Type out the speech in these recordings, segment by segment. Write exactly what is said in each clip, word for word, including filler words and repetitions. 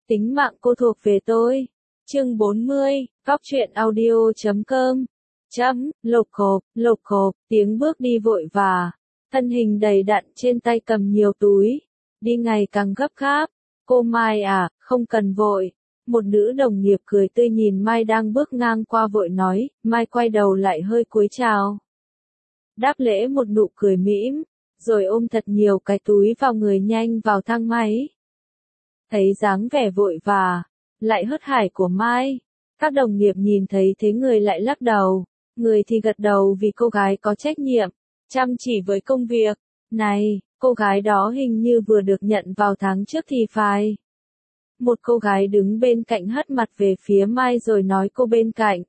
Tính mạng cô thuộc về tôi. Chương bốn mươi, Góc truyện audio chấm com. Chấm, lộp cộp, lộp cộp, tiếng bước đi vội vã. Thân hình đầy đặn trên tay cầm nhiều túi. Đi ngày càng gấp gáp. Cô Mai à, không cần vội. Một nữ đồng nghiệp cười tươi nhìn Mai đang bước ngang qua vội nói, Mai quay đầu lại hơi cúi chào. Đáp lễ một nụ cười mỉm, rồi ôm thật nhiều cái túi vào người nhanh vào thang máy. Thấy dáng vẻ vội vã, lại hớt hải của Mai, các đồng nghiệp nhìn thấy thế người lại lắc đầu, người thì gật đầu vì cô gái có trách nhiệm, chăm chỉ với công việc. Này, cô gái đó hình như vừa được nhận vào tháng trước thì phải. Một cô gái đứng bên cạnh hất mặt về phía Mai rồi nói cô bên cạnh.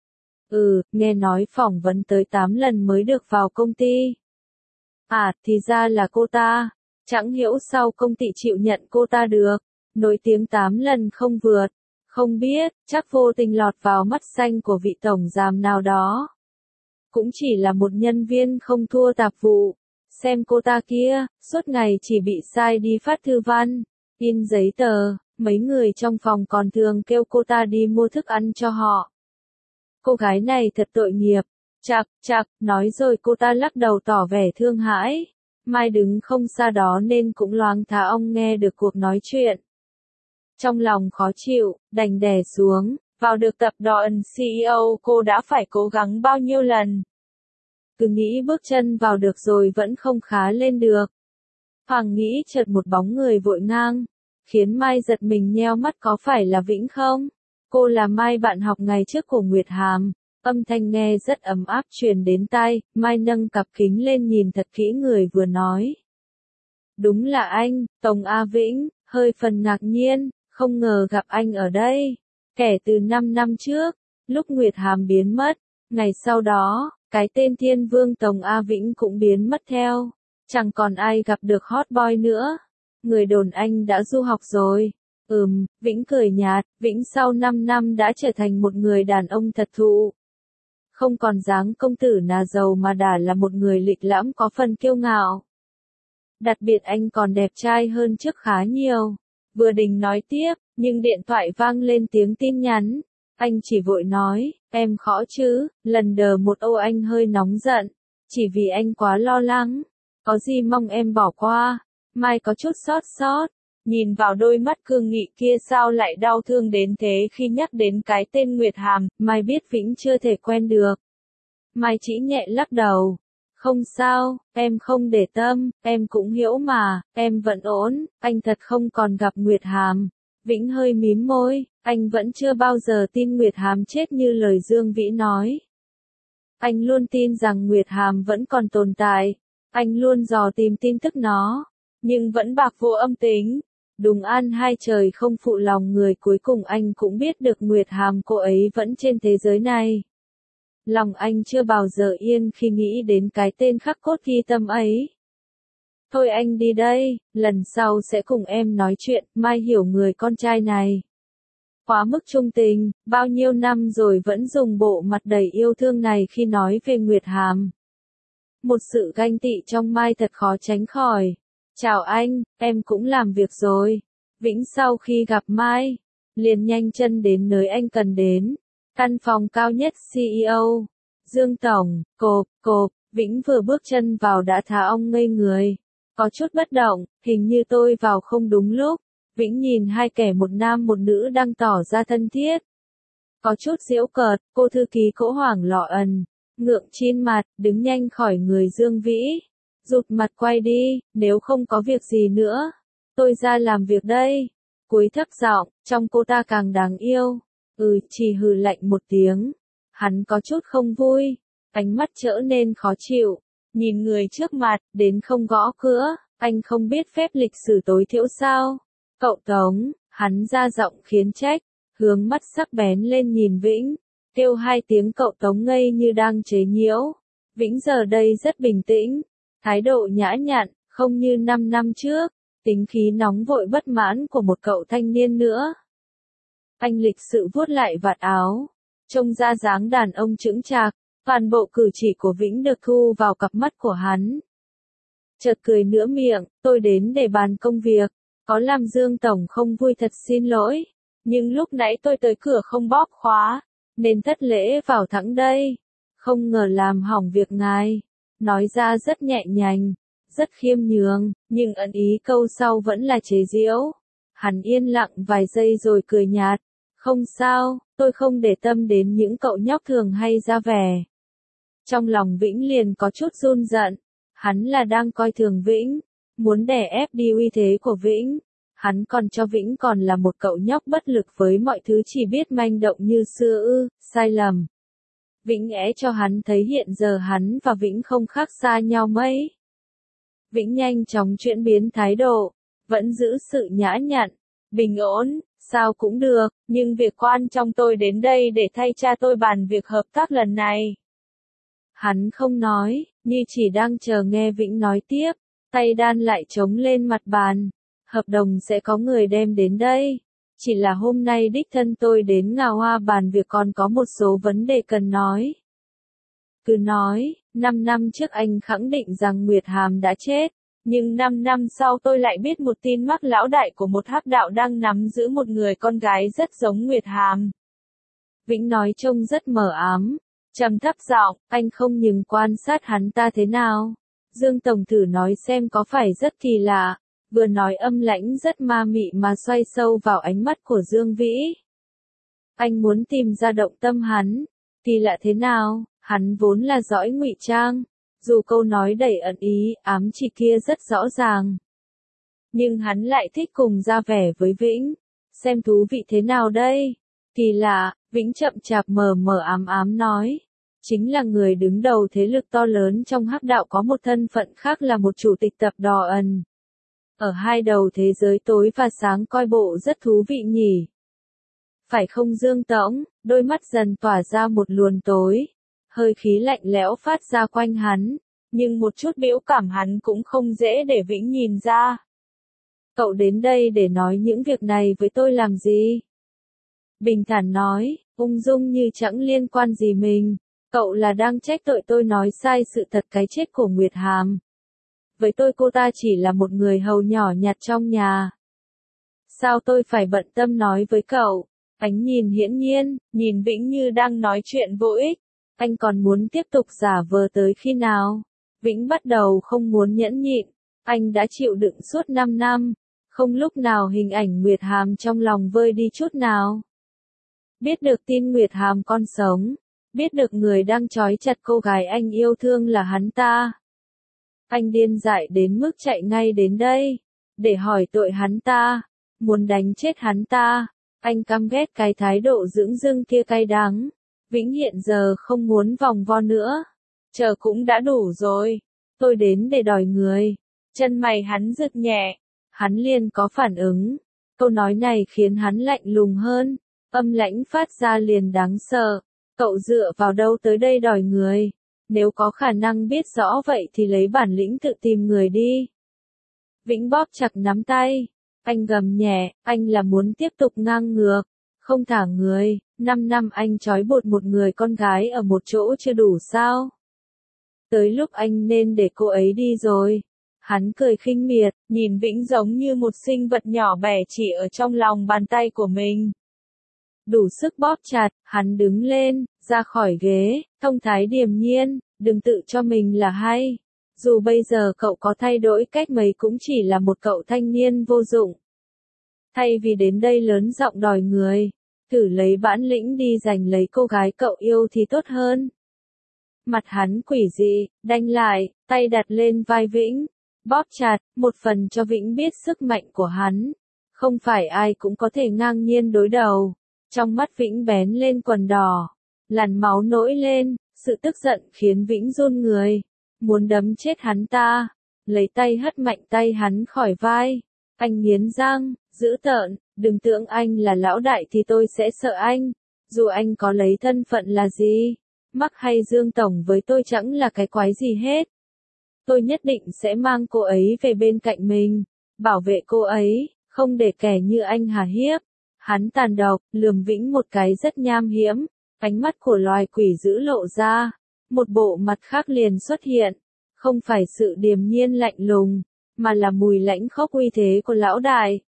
Ừ, nghe nói phỏng vấn tới tám lần mới được vào công ty. À, thì ra là cô ta. Chẳng hiểu sao công ty chịu nhận cô ta được. Nổi tiếng tám lần không vượt. Không biết, chắc vô tình lọt vào mắt xanh của vị tổng giám nào đó. Cũng chỉ là một nhân viên không thua tạp vụ. Xem cô ta kia, suốt ngày chỉ bị sai đi phát thư văn, in giấy tờ, mấy người trong phòng còn thường kêu cô ta đi mua thức ăn cho họ. Cô gái này thật tội nghiệp. Chạc, chạc, nói rồi cô ta lắc đầu tỏ vẻ thương hãi. Mai đứng không xa đó nên cũng loáng thả ong nghe được cuộc nói chuyện. Trong lòng khó chịu, đành đè xuống, vào được tập đoàn xê e ô cô đã phải cố gắng bao nhiêu lần. Cứ nghĩ bước chân vào được rồi vẫn không khá lên được. Hoàng nghĩ chợt một bóng người vội ngang, khiến Mai giật mình nheo mắt, có phải là Vĩnh không? Cô là Mai, bạn học ngày trước của Nguyệt Hàm. Âm thanh nghe rất ấm áp truyền đến tai, Mai nâng cặp kính lên nhìn thật kỹ người vừa nói. Đúng là anh, Tống A Vĩnh, hơi phần ngạc nhiên, không ngờ gặp anh ở đây. Kể từ năm năm trước, lúc Nguyệt Hàm biến mất, ngày sau đó, cái tên Thiên Vương Tống A Vĩnh cũng biến mất theo. Chẳng còn ai gặp được hot boy nữa. Người đồn anh đã du học rồi. Ừm, Vĩnh cười nhạt, Vĩnh sau năm năm đã trở thành một người đàn ông thật thụ. Không còn dáng công tử nà giàu mà đã là một người lịch lãm có phần kiêu ngạo. Đặc biệt anh còn đẹp trai hơn trước khá nhiều. Vừa định nói tiếp, nhưng điện thoại vang lên tiếng tin nhắn. Anh chỉ vội nói, em khó chứ, lần đờ một ô anh hơi nóng giận. Chỉ vì anh quá lo lắng. Có gì mong em bỏ qua. Mai có chút xót xót. Nhìn vào đôi mắt cương nghị kia sao lại đau thương đến thế khi nhắc đến cái tên Nguyệt Hàm, Mai biết Vĩnh chưa thể quen được. Mai chỉ nhẹ lắc đầu. Không sao, em không để tâm, em cũng hiểu mà, em vẫn ổn, anh thật không còn gặp Nguyệt Hàm. Vĩnh hơi mím môi, anh vẫn chưa bao giờ tin Nguyệt Hàm chết như lời Dương Vĩ nói. Anh luôn tin rằng Nguyệt Hàm vẫn còn tồn tại, anh luôn dò tìm tin tức nó, nhưng vẫn bạc vô âm tính. Đúng an hai trời không phụ lòng người, cuối cùng anh cũng biết được Nguyệt Hàm cô ấy vẫn trên thế giới này. Lòng anh chưa bao giờ yên khi nghĩ đến cái tên khắc cốt ghi tâm ấy. Thôi anh đi đây, lần sau sẽ cùng em nói chuyện, Mai hiểu người con trai này. Quá mức trung tình, bao nhiêu năm rồi vẫn dùng bộ mặt đầy yêu thương này khi nói về Nguyệt Hàm. Một sự ganh tị trong Mai thật khó tránh khỏi. Chào anh, em cũng làm việc rồi. Vĩnh sau khi gặp Mai, liền nhanh chân đến nơi anh cần đến. Căn phòng cao nhất xê e ô. Dương Tổng, cộp, cộp, Vĩnh vừa bước chân vào đã thả ong ngây người. Có chút bất động, hình như tôi vào không đúng lúc. Vĩnh nhìn hai kẻ một nam một nữ đang tỏ ra thân thiết. Có chút giễu cợt, cô thư ký Cỗ Hoảng lọ ẩn, ngượng chín mặt, đứng nhanh khỏi người Dương Vĩ. Rụt mặt quay đi, nếu không có việc gì nữa. Tôi ra làm việc đây. Cúi thấp giọng, trong cô ta càng đáng yêu. Ừ, chỉ hừ lạnh một tiếng. Hắn có chút không vui. Ánh mắt trở nên khó chịu. Nhìn người trước mặt, đến không gõ cửa. Anh không biết phép lịch sử tối thiểu sao? Cậu Tống, hắn ra giọng khiến trách. Hướng mắt sắc bén lên nhìn Vĩnh. Kêu hai tiếng cậu Tống ngây như đang chế nhiễu. Vĩnh giờ đây rất bình tĩnh. Thái độ nhã nhặn, không như năm năm trước, tính khí nóng vội bất mãn của một cậu thanh niên nữa. Anh lịch sự vuốt lại vạt áo, trông ra dáng đàn ông chững chạc, toàn bộ cử chỉ của Vĩnh được thu vào cặp mắt của hắn. Chợt cười nửa miệng, tôi đến để bàn công việc, Có làm Dương Tổng không vui thật xin lỗi, nhưng lúc nãy tôi tới cửa không bóp khóa, nên thất lễ vào thẳng đây. Không ngờ làm hỏng việc ngài. Nói ra rất nhẹ nhàng, rất khiêm nhường, nhưng ẩn ý câu sau vẫn là chế giễu. Hắn yên lặng vài giây rồi cười nhạt. Không sao, tôi không để tâm đến những cậu nhóc thường hay ra vẻ. Trong lòng Vĩnh liền có chút run giận. Hắn là đang coi thường Vĩnh, muốn đè ép đi uy thế của Vĩnh. Hắn còn cho Vĩnh còn là một cậu nhóc bất lực với mọi thứ chỉ biết manh động như xưa ư, sai lầm. Vĩnh é cho hắn thấy hiện giờ hắn và Vĩnh không khác xa nhau mấy. Vĩnh nhanh chóng chuyển biến thái độ, vẫn giữ sự nhã nhặn, bình ổn, sao cũng được, nhưng việc quan trọng tôi đến đây để thay cha tôi bàn việc hợp tác lần này. Hắn không nói, như chỉ đang chờ nghe Vĩnh nói tiếp, tay đan lại chống lên mặt bàn. Hợp đồng sẽ có người đem đến đây. Chỉ là hôm nay đích thân tôi đến Ngà Hoa bàn việc còn có một số vấn đề cần nói. Cứ nói, năm năm trước anh khẳng định rằng Nguyệt Hàm đã chết, nhưng năm năm sau tôi lại biết một tin mắc lão đại của một hắc đạo đang nắm giữ một người con gái rất giống Nguyệt Hàm. Vĩnh nói trông rất mờ ám, trầm thấp giọng, anh không nhưng quan sát hắn ta thế nào. Dương Tổng thử nói xem có phải rất kỳ lạ. Vừa nói âm lãnh rất ma mị mà xoay sâu vào ánh mắt của Dương Vĩ. Anh muốn tìm ra động tâm hắn. Kỳ lạ thế nào, hắn vốn là giỏi ngụy trang. Dù câu nói đầy ẩn ý, ám chỉ kia rất rõ ràng. Nhưng hắn lại thích cùng ra vẻ với Vĩnh. Xem thú vị thế nào đây? Kỳ lạ, Vĩnh chậm chạp mờ mờ ám ám nói. Chính là người đứng đầu thế lực to lớn trong hắc đạo có một thân phận khác là một chủ tịch tập đoàn. Ở hai đầu thế giới tối và sáng coi bộ rất thú vị nhỉ. Phải không Dương Tổng, đôi mắt dần tỏa ra một luồng tối. Hơi khí lạnh lẽo phát ra quanh hắn, nhưng một chút biểu cảm hắn cũng không dễ để Vĩnh nhìn ra. Cậu đến đây để nói những việc này với tôi làm gì? Bình thản nói, ung dung như chẳng liên quan gì mình. Cậu là đang trách tội tôi nói sai sự thật cái chết của Nguyệt Hàm. Với tôi cô ta chỉ là một người hầu nhỏ nhặt trong nhà. Sao tôi phải bận tâm nói với cậu? Ánh nhìn hiển nhiên, nhìn Vĩnh như đang nói chuyện vô ích. Anh còn muốn tiếp tục giả vờ tới khi nào? Vĩnh bắt đầu không muốn nhẫn nhịn. Anh đã chịu đựng suốt năm năm. Không lúc nào hình ảnh Nguyệt Hàm trong lòng vơi đi chút nào. Biết được tin Nguyệt Hàm còn sống. Biết được người đang trói chặt cô gái anh yêu thương là hắn ta. Anh điên dại đến mức chạy ngay đến đây, để hỏi tội hắn ta, muốn đánh chết hắn ta. Anh căm ghét cái thái độ dửng dưng kia cay đắng. Vĩnh hiện giờ không muốn vòng vo nữa. Chờ cũng đã đủ rồi. Tôi đến để đòi người. Chân mày hắn rực nhẹ. Hắn liền có phản ứng. Câu nói này khiến hắn lạnh lùng hơn. Âm lãnh phát ra liền đáng sợ. Cậu dựa vào đâu tới đây đòi người? Nếu có khả năng biết rõ vậy thì lấy bản lĩnh tự tìm người đi. Vĩnh bóp chặt nắm tay. Anh gầm nhẹ, anh là muốn tiếp tục ngang ngược. Không thả người, năm năm anh trói buộc một người con gái ở một chỗ chưa đủ sao? Tới lúc anh nên để cô ấy đi rồi. Hắn cười khinh miệt, nhìn Vĩnh giống như một sinh vật nhỏ bé chỉ ở trong lòng bàn tay của mình. Đủ sức bóp chặt, hắn đứng lên, ra khỏi ghế, thông thái điềm nhiên, đừng tự cho mình là hay. Dù bây giờ cậu có thay đổi cách mấy cũng chỉ là một cậu thanh niên vô dụng. Thay vì đến đây lớn giọng đòi người, thử lấy bản lĩnh đi giành lấy cô gái cậu yêu thì tốt hơn. Mặt hắn quỷ dị, đanh lại, tay đặt lên vai Vĩnh, bóp chặt, một phần cho Vĩnh biết sức mạnh của hắn. Không phải ai cũng có thể ngang nhiên đối đầu. Trong mắt Vĩnh bén lên quần đỏ, làn máu nổi lên, sự tức giận khiến Vĩnh run người, muốn đấm chết hắn ta, lấy tay hất mạnh tay hắn khỏi vai. Anh nghiến răng, dữ tợn, đừng tưởng anh là lão đại thì tôi sẽ sợ anh, dù anh có lấy thân phận là gì, Mắc hay Dương Tổng với tôi chẳng là cái quái gì hết. Tôi nhất định sẽ mang cô ấy về bên cạnh mình, bảo vệ cô ấy, không để kẻ như anh hà hiếp. Hắn tàn độc, lườm Vĩnh một cái rất nham hiểm, ánh mắt của loài quỷ dữ lộ ra, một bộ mặt khác liền xuất hiện, không phải sự điềm nhiên lạnh lùng, mà là mùi lãnh khốc uy thế của lão đại.